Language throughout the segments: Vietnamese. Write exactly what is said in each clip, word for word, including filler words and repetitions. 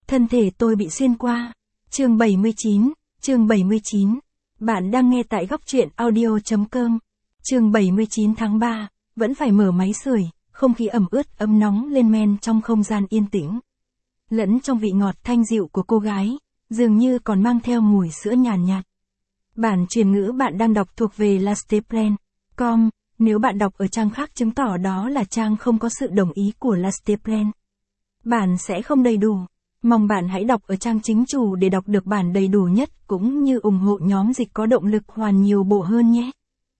Thân thể tôi bị xuyên qua. Chương bảy mươi chín, chương bảy mươi chín. Bạn đang nghe tại góc truyện audio.com. Chương bảy mươi chín tháng ba, vẫn phải mở máy sưởi, không khí ẩm ướt ấm nóng lên men trong không gian yên tĩnh. Lẫn trong vị ngọt thanh dịu của cô gái, dường như còn mang theo mùi sữa nhàn nhạt. Bản truyền ngữ bạn đang đọc thuộc về lasteplan chấm com, nếu bạn đọc ở trang khác chứng tỏ đó là trang không có sự đồng ý của Lasteplan. Bản sẽ không đầy đủ. Mong bạn hãy đọc ở trang chính chủ để đọc được bản đầy đủ nhất cũng như ủng hộ nhóm dịch có động lực hoàn nhiều bộ hơn nhé.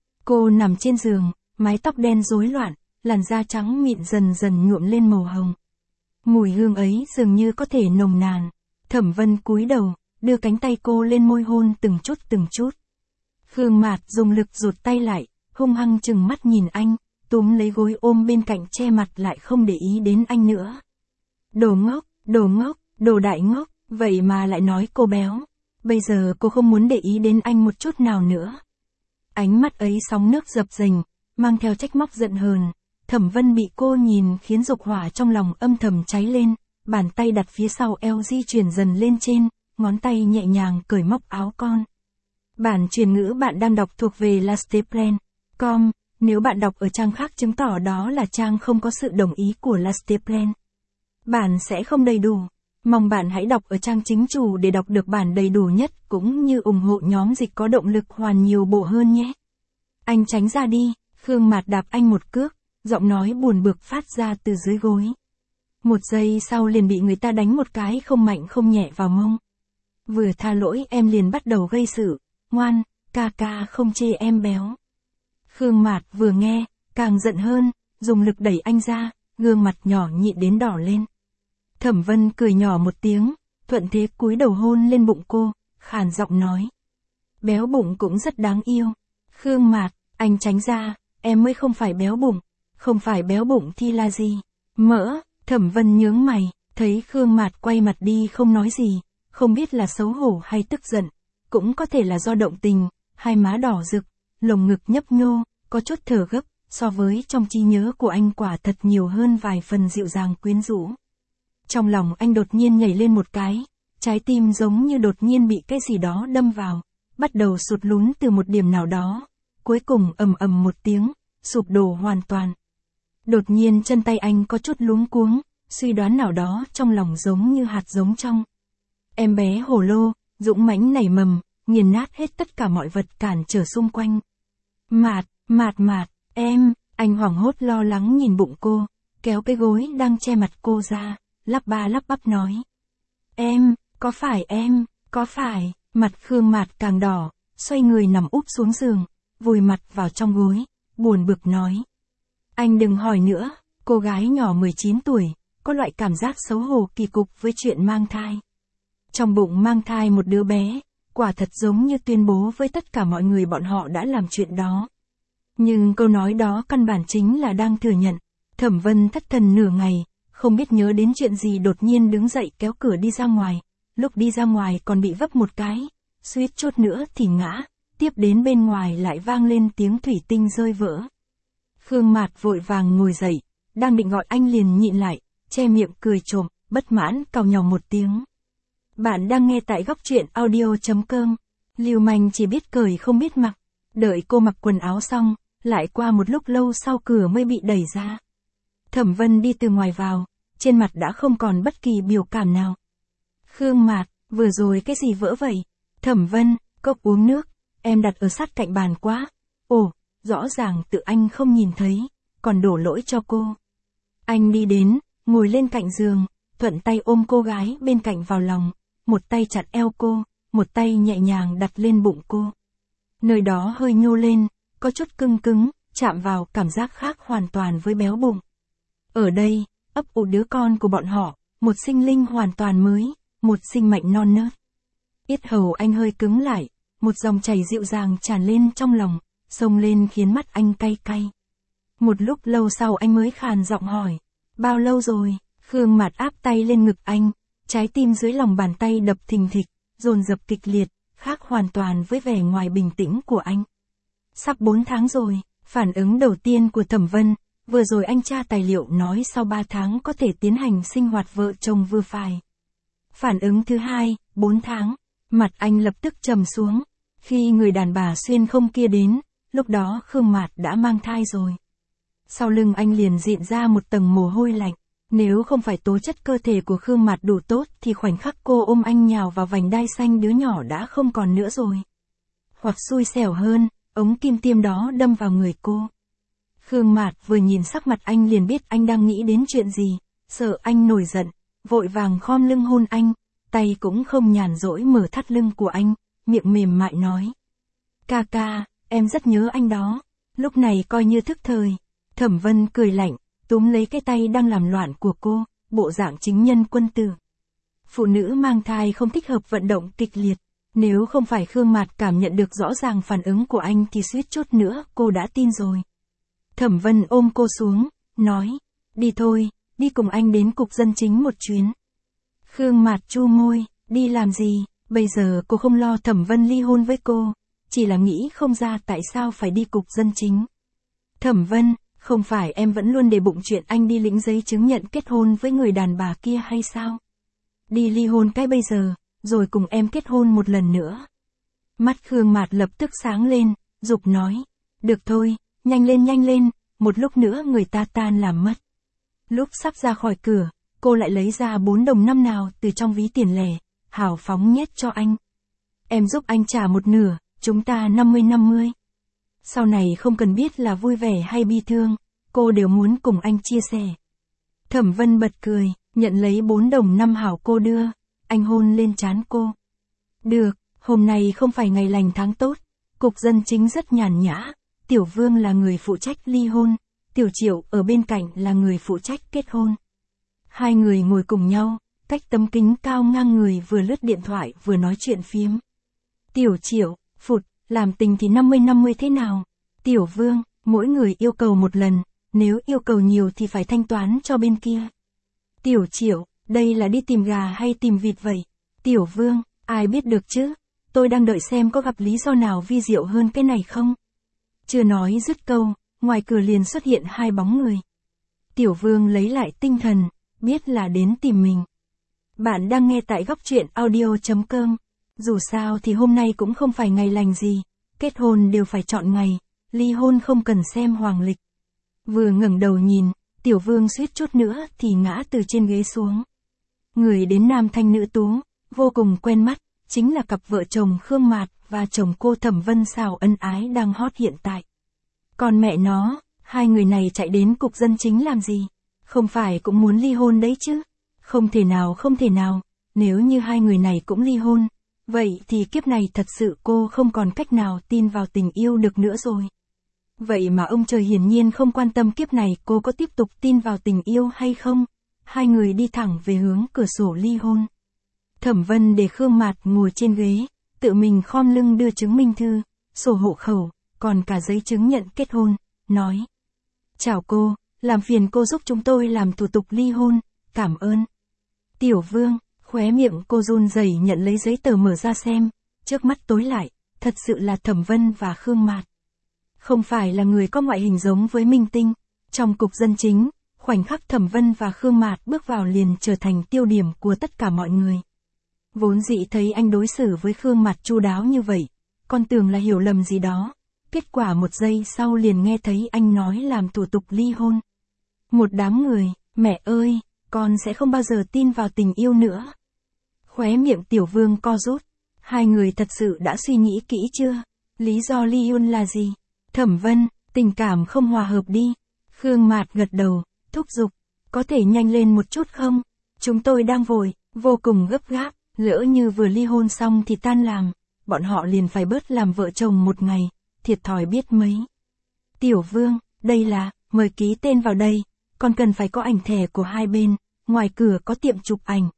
Cô nằm trên giường, mái tóc đen rối loạn, làn da trắng mịn dần dần nhuộm lên màu hồng. Mùi hương ấy dường như có thể nồng nàn. Thẩm Vân cúi đầu, đưa cánh tay cô lên môi hôn từng chút từng chút. Khương Mạt dùng lực rụt tay lại, hung hăng chừng mắt nhìn anh, túm lấy gối ôm bên cạnh che mặt lại không để ý đến anh nữa. Đồ ngốc, đồ ngốc, đồ đại ngốc, vậy mà lại nói cô béo. Bây giờ cô không muốn để ý đến anh một chút nào nữa. Ánh mắt ấy sóng nước dập dềnh, mang theo trách móc giận hờn. Thẩm Vân bị cô nhìn khiến dục hỏa trong lòng âm thầm cháy lên, bàn tay đặt phía sau eo di chuyển dần lên trên, ngón tay nhẹ nhàng cởi móc áo con. Bản truyền ngữ bạn đang đọc thuộc về lasteplan chấm com, nếu bạn đọc ở trang khác chứng tỏ đó là trang không có sự đồng ý của Lasteplan. Bản sẽ không đầy đủ. Mong bạn hãy đọc ở trang chính chủ để đọc được bản đầy đủ nhất cũng như ủng hộ nhóm dịch có động lực hoàn nhiều bộ hơn nhé. Anh tránh ra đi, Khương Mạt đạp anh một cước, giọng nói buồn bực phát ra từ dưới gối. Một giây sau liền bị người ta đánh một cái không mạnh không nhẹ vào mông. Vừa tha lỗi em liền bắt đầu gây sự, ngoan, ca ca không chê em béo. Khương Mạt vừa nghe, càng giận hơn, dùng lực đẩy anh ra, gương mặt nhỏ nhịn đến đỏ lên. Thẩm Vân cười nhỏ một tiếng, thuận thế cúi đầu hôn lên bụng cô, khàn giọng nói. Béo bụng cũng rất đáng yêu. Khương Mạt, anh tránh ra, em mới không phải béo bụng. Không phải béo bụng thì là gì? Mỡ. Thẩm Vân nhướng mày, thấy Khương Mạt quay mặt đi không nói gì, không biết là xấu hổ hay tức giận, cũng có thể là do động tình, hai má đỏ rực, lồng ngực nhấp nhô, có chút thở gấp, so với trong trí nhớ của anh quả thật nhiều hơn vài phần dịu dàng quyến rũ. Trong lòng anh đột nhiên nhảy lên một cái, trái tim giống như đột nhiên bị cái gì đó đâm vào, bắt đầu sụt lún từ một điểm nào đó, cuối cùng ầm ầm một tiếng, sụp đổ hoàn toàn. Đột nhiên chân tay anh có chút luống cuống, suy đoán nào đó trong lòng giống như hạt giống trong. Em bé hổ lô, dũng mãnh nảy mầm, nghiền nát hết tất cả mọi vật cản trở xung quanh. Mạt, Mạt Mạt, em, anh hoảng hốt lo lắng nhìn bụng cô, kéo cái gối đang che mặt cô ra, lắp ba lắp bắp nói. Em, có phải em, có phải, mặt Khương Mạt càng đỏ, xoay người nằm úp xuống giường, vùi mặt vào trong gối, buồn bực nói. Anh đừng hỏi nữa, cô gái nhỏ mười chín tuổi, có loại cảm giác xấu hổ kỳ cục với chuyện mang thai. Trong bụng mang thai một đứa bé, quả thật giống như tuyên bố với tất cả mọi người bọn họ đã làm chuyện đó. Nhưng câu nói đó căn bản chính là đang thừa nhận. Thẩm Vân thất thần nửa ngày, không biết nhớ đến chuyện gì đột nhiên đứng dậy kéo cửa đi ra ngoài. Lúc đi ra ngoài còn bị vấp một cái, suýt chút nữa thì ngã, tiếp đến bên ngoài lại vang lên tiếng thủy tinh rơi vỡ. Khương Mạt vội vàng ngồi dậy, đang định gọi anh liền nhịn lại, che miệng cười trộm, bất mãn cau nhàu một tiếng. Bạn đang nghe tại góc truyện audio.com. Lưu manh chỉ biết cười không biết mặc. Đợi cô mặc quần áo xong, lại qua một lúc lâu sau cửa mới bị đẩy ra. Thẩm Vân đi từ ngoài vào, trên mặt đã không còn bất kỳ biểu cảm nào. Khương Mạt, vừa rồi cái gì vỡ vậy? Thẩm Vân, cốc uống nước, em đặt ở sát cạnh bàn quá. Ồ, rõ ràng tự anh không nhìn thấy, còn đổ lỗi cho cô. Anh đi đến, ngồi lên cạnh giường, thuận tay ôm cô gái bên cạnh vào lòng, một tay chặt eo cô, một tay nhẹ nhàng đặt lên bụng cô. Nơi đó hơi nhô lên, có chút cưng cứng, chạm vào cảm giác khác hoàn toàn với béo bụng. Ở đây, ấp ủ đứa con của bọn họ, một sinh linh hoàn toàn mới, một sinh mệnh non nớt. Yết hầu anh hơi cứng lại, một dòng chảy dịu dàng tràn lên trong lòng, xông lên khiến mắt anh cay cay. Một lúc lâu sau anh mới khàn giọng hỏi, bao lâu rồi? Khương Mạt áp tay lên ngực anh, trái tim dưới lòng bàn tay đập thình thịch, dồn dập kịch liệt, khác hoàn toàn với vẻ ngoài bình tĩnh của anh. Sắp bốn tháng rồi, phản ứng đầu tiên của Thẩm Vân, vừa rồi anh tra tài liệu nói sau ba tháng có thể tiến hành sinh hoạt vợ chồng vừa phải. Phản ứng thứ hai, bốn tháng. Mặt anh lập tức trầm xuống. Khi người đàn bà xuyên không kia đến, lúc đó Khương Mạt đã mang thai rồi. Sau lưng anh liền diện ra một tầng mồ hôi lạnh. Nếu không phải tố chất cơ thể của Khương Mạt đủ tốt thì khoảnh khắc cô ôm anh nhào vào vành đai xanh đứa nhỏ đã không còn nữa rồi. Hoặc xui xẻo hơn, ống kim tiêm đó đâm vào người cô. Khương Mạt vừa nhìn sắc mặt anh liền biết anh đang nghĩ đến chuyện gì, sợ anh nổi giận, vội vàng khom lưng hôn anh, tay cũng không nhàn rỗi mở thắt lưng của anh, miệng mềm mại nói. Ca ca, em rất nhớ anh đó. Lúc này coi như thức thời. Thẩm Vân cười lạnh, túm lấy cái tay đang làm loạn của cô, bộ dạng chính nhân quân tử. Phụ nữ mang thai không thích hợp vận động kịch liệt. Nếu không phải Khương Mạt cảm nhận được rõ ràng phản ứng của anh thì suýt chút nữa cô đã tin rồi. Thẩm Vân ôm cô xuống, nói, đi thôi, đi cùng anh đến cục dân chính một chuyến. Khương Mạt chu môi, đi làm gì, bây giờ cô không lo Thẩm Vân ly hôn với cô, chỉ là nghĩ không ra tại sao phải đi cục dân chính. Thẩm Vân, không phải em vẫn luôn để bụng chuyện anh đi lĩnh giấy chứng nhận kết hôn với người đàn bà kia hay sao? Đi ly hôn cái bây giờ, rồi cùng em kết hôn một lần nữa. Mắt Khương Mạt lập tức sáng lên, giục nói, được thôi, nhanh lên nhanh lên, một lúc nữa người ta tan làm mất. Lúc sắp ra khỏi cửa, cô lại lấy ra bốn đồng năm nào từ trong ví tiền lẻ, hào phóng nhét cho anh. Em giúp anh trả một nửa, chúng ta năm mươi năm mươi. Sau này không cần biết là vui vẻ hay bi thương, cô đều muốn cùng anh chia sẻ. Thẩm Vân bật cười, nhận lấy bốn đồng năm hảo cô đưa, anh hôn lên trán cô. Được, hôm nay không phải ngày lành tháng tốt, cục dân chính rất nhàn nhã, Tiểu Vương là người phụ trách ly hôn, Tiểu Triệu ở bên cạnh là người phụ trách kết hôn. Hai người ngồi cùng nhau, cách tấm kính cao ngang người vừa lướt điện thoại vừa nói chuyện phiếm. Tiểu Triệu, phụt, làm tình thì năm mươi năm mươi thế nào? Tiểu Vương, mỗi người yêu cầu một lần, nếu yêu cầu nhiều thì phải thanh toán cho bên kia. Tiểu Triệu, đây là đi tìm gà hay tìm vịt vậy? Tiểu Vương, ai biết được chứ? Tôi đang đợi xem có gặp lý do nào vi diệu hơn cái này không? Chưa nói dứt câu, ngoài cửa liền xuất hiện hai bóng người. Tiểu Vương lấy lại tinh thần, biết là đến tìm mình. Bạn đang nghe tại góc truyện audio chấm com. Dù sao thì hôm nay cũng không phải ngày lành gì, kết hôn đều phải chọn ngày, ly hôn không cần xem hoàng lịch. Vừa ngẩng đầu nhìn, Tiểu Vương suýt chút nữa thì ngã từ trên ghế xuống. Người đến nam thanh nữ tú, vô cùng quen mắt, chính là cặp vợ chồng Khương Mạt và chồng cô Thẩm Vân xào ân ái đang hot hiện tại. Còn mẹ nó, hai người này chạy đến cục dân chính làm gì? Không phải cũng muốn ly hôn đấy chứ? Không thể nào không thể nào, nếu như hai người này cũng ly hôn, vậy thì kiếp này thật sự cô không còn cách nào tin vào tình yêu được nữa rồi. Vậy mà ông trời hiển nhiên không quan tâm kiếp này cô có tiếp tục tin vào tình yêu hay không. Hai người đi thẳng về hướng cửa sổ ly hôn. Thẩm Vân để Khương Mạt ngồi trên ghế, tự mình khom lưng đưa chứng minh thư, sổ hộ khẩu, còn cả giấy chứng nhận kết hôn, nói. Chào cô, làm phiền cô giúp chúng tôi làm thủ tục ly hôn, cảm ơn. Tiểu Vương, khóe miệng cô run rẩy nhận lấy giấy tờ mở ra xem, trước mắt tối lại, thật sự là Thẩm Vân và Khương Mạt. Không phải là người có ngoại hình giống với minh tinh, trong cục dân chính, khoảnh khắc Thẩm Vân và Khương Mạt bước vào liền trở thành tiêu điểm của tất cả mọi người. Vốn dĩ thấy anh đối xử với Khương Mạt chu đáo như vậy, con tưởng là hiểu lầm gì đó, kết quả một giây sau liền nghe thấy anh nói làm thủ tục ly hôn. Một đám người, mẹ ơi, con sẽ không bao giờ tin vào tình yêu nữa. Khóe miệng Tiểu Vương co rút, hai người thật sự đã suy nghĩ kỹ chưa? Lý do ly hôn là gì? Thẩm Vân, tình cảm không hòa hợp đi. Khương Mạt gật đầu, thúc giục, có thể nhanh lên một chút không? Chúng tôi đang vội, vô cùng gấp gáp, lỡ như vừa ly hôn xong thì tan làm, bọn họ liền phải bớt làm vợ chồng một ngày, thiệt thòi biết mấy. Tiểu Vương, đây là, mời ký tên vào đây, còn cần phải có ảnh thẻ của hai bên, ngoài cửa có tiệm chụp ảnh.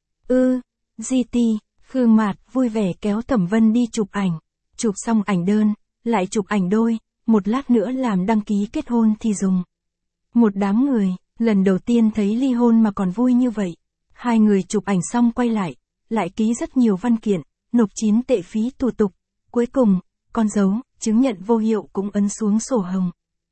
Ư, giê tê, Khương Mạt vui vẻ kéo Thẩm Vân đi chụp ảnh, chụp xong ảnh đơn, lại chụp ảnh đôi, một lát nữa làm đăng ký kết hôn thì dùng. Một đám người, lần đầu tiên thấy ly hôn mà còn vui như vậy. Hai người chụp ảnh xong quay lại, lại ký rất nhiều văn kiện, nộp chín tệ phí thủ tục. Cuối cùng, con dấu, chứng nhận vô hiệu cũng ấn xuống sổ hồng.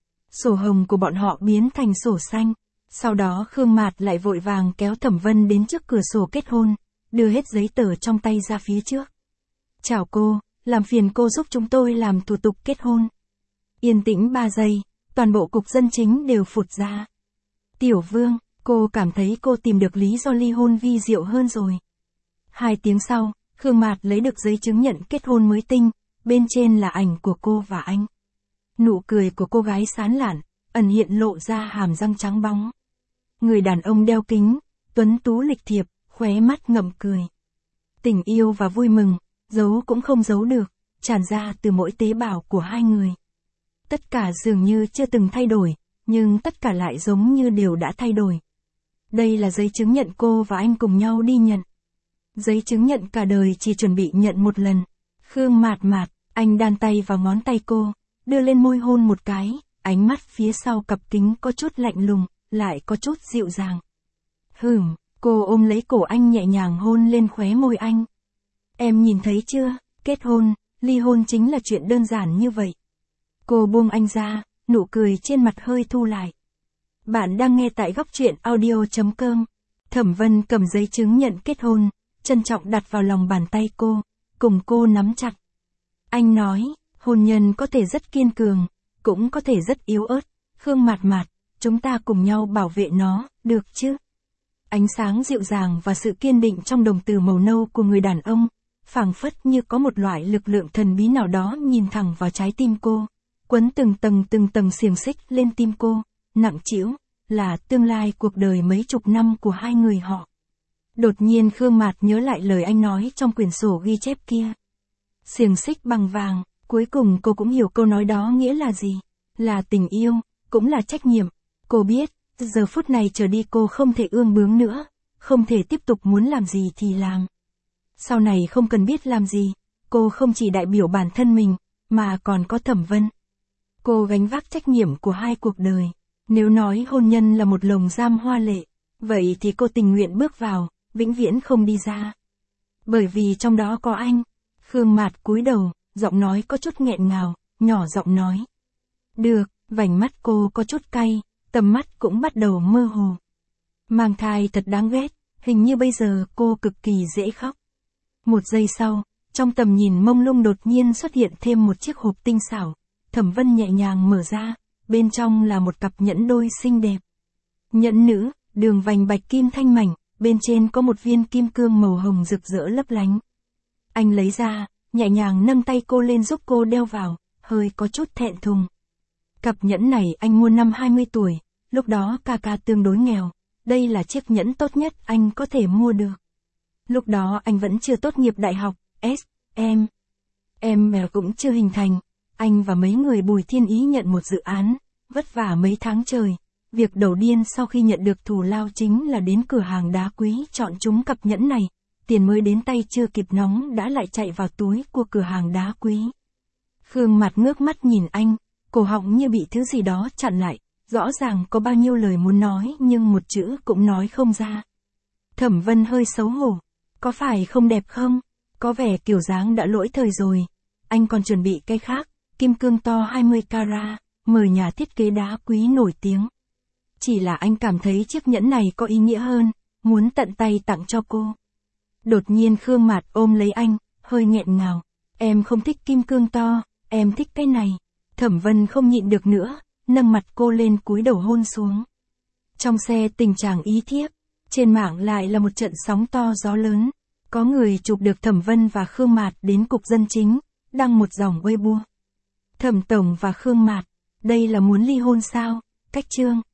Sổ hồng của bọn họ biến thành sổ xanh. Sau đó Khương Mạt lại vội vàng kéo Thẩm Vân đến trước cửa sổ kết hôn, đưa hết giấy tờ trong tay ra phía trước. Chào cô, làm phiền cô giúp chúng tôi làm thủ tục kết hôn. Yên tĩnh ba giây, toàn bộ cục dân chính đều phụt ra. Tiểu Vương, cô cảm thấy cô tìm được lý do ly hôn vi diệu hơn rồi. Hai tiếng sau, Khương Mạt lấy được giấy chứng nhận kết hôn mới tinh, bên trên là ảnh của cô và anh. Nụ cười của cô gái sán lạn, ẩn hiện lộ ra hàm răng trắng bóng. Người đàn ông đeo kính, tuấn tú lịch thiệp, khóe mắt ngậm cười. Tình yêu và vui mừng, giấu cũng không giấu được, tràn ra từ mỗi tế bào của hai người. Tất cả dường như chưa từng thay đổi, nhưng tất cả lại giống như đều đã thay đổi. Đây là giấy chứng nhận cô và anh cùng nhau đi nhận. Giấy chứng nhận cả đời chỉ chuẩn bị nhận một lần. Khương Mạt Mạt, anh đan tay vào ngón tay cô, đưa lên môi hôn một cái, ánh mắt phía sau cặp kính có chút lạnh lùng, lại có chút dịu dàng. Hửm, cô ôm lấy cổ anh nhẹ nhàng hôn lên khóe môi anh. Em nhìn thấy chưa, kết hôn, ly hôn chính là chuyện đơn giản như vậy. Cô buông anh ra, nụ cười trên mặt hơi thu lại. Bạn đang nghe tại góc truyện audio chấm com. Thẩm Vân cầm giấy chứng nhận kết hôn, trân trọng đặt vào lòng bàn tay cô, cùng cô nắm chặt. Anh nói, hôn nhân có thể rất kiên cường, cũng có thể rất yếu ớt. Khương Mạt Mạt, chúng ta cùng nhau bảo vệ nó, được chứ? Ánh sáng dịu dàng và sự kiên định trong đồng tử màu nâu của người đàn ông, phảng phất như có một loại lực lượng thần bí nào đó nhìn thẳng vào trái tim cô, quấn từng tầng từng tầng xiềng xích lên tim cô, nặng trĩu, là tương lai cuộc đời mấy chục năm của hai người họ. Đột nhiên Khương Mạt nhớ lại lời anh nói trong quyển sổ ghi chép kia. Xiềng xích bằng vàng, cuối cùng cô cũng hiểu câu nói đó nghĩa là gì. Là tình yêu, cũng là trách nhiệm. Cô biết, giờ phút này trở đi cô không thể ương bướng nữa, không thể tiếp tục muốn làm gì thì làm. Sau này không cần biết làm gì, cô không chỉ đại biểu bản thân mình, mà còn có Thẩm Vân. Cô gánh vác trách nhiệm của hai cuộc đời. Nếu nói hôn nhân là một lồng giam hoa lệ, vậy thì cô tình nguyện bước vào, vĩnh viễn không đi ra. Bởi vì trong đó có anh. Khương Mạt cúi đầu, giọng nói có chút nghẹn ngào, nhỏ giọng nói. Được, vành mắt cô có chút cay, tầm mắt cũng bắt đầu mơ hồ. Mang thai thật đáng ghét, hình như bây giờ cô cực kỳ dễ khóc. Một giây sau, trong tầm nhìn mông lung đột nhiên xuất hiện thêm một chiếc hộp tinh xảo. Thẩm Vân nhẹ nhàng mở ra, bên trong là một cặp nhẫn đôi xinh đẹp. Nhẫn nữ, đường vành bạch kim thanh mảnh, bên trên có một viên kim cương màu hồng rực rỡ lấp lánh. Anh lấy ra, nhẹ nhàng nâng tay cô lên giúp cô đeo vào, hơi có chút thẹn thùng. Cặp nhẫn này anh mua năm hai mươi tuổi, lúc đó ca ca tương đối nghèo, đây là chiếc nhẫn tốt nhất anh có thể mua được. Lúc đó anh vẫn chưa tốt nghiệp đại học, S, em. Em cũng chưa hình thành, anh và mấy người Bùi Thiên Ý nhận một dự án, vất vả mấy tháng trời. Việc đầu tiên sau khi nhận được thù lao chính là đến cửa hàng đá quý chọn chúng cặp nhẫn này, tiền mới đến tay chưa kịp nóng đã lại chạy vào túi của cửa hàng đá quý. Khương Mạt ngước mắt nhìn anh, cổ họng như bị thứ gì đó chặn lại, rõ ràng có bao nhiêu lời muốn nói nhưng một chữ cũng nói không ra. Thẩm Vân hơi xấu hổ, có phải không đẹp không? Có vẻ kiểu dáng đã lỗi thời rồi. Anh còn chuẩn bị cái khác, kim cương to hai mươi carat, mời nhà thiết kế đá quý nổi tiếng. Chỉ là anh cảm thấy chiếc nhẫn này có ý nghĩa hơn, muốn tận tay tặng cho cô. Đột nhiên Khương Mạt ôm lấy anh, hơi nghẹn ngào. Em không thích kim cương to, em thích cái này. Thẩm Vân không nhịn được nữa, nâng mặt cô lên cúi đầu hôn xuống. Trong xe tình trạng ý thiếp, trên mạng lại là một trận sóng to gió lớn. Có người chụp được Thẩm Vân và Khương Mạt đến cục dân chính, đăng một dòng Weibo. Thẩm Tổng và Khương Mạt, đây là muốn ly hôn sao? Cách chương.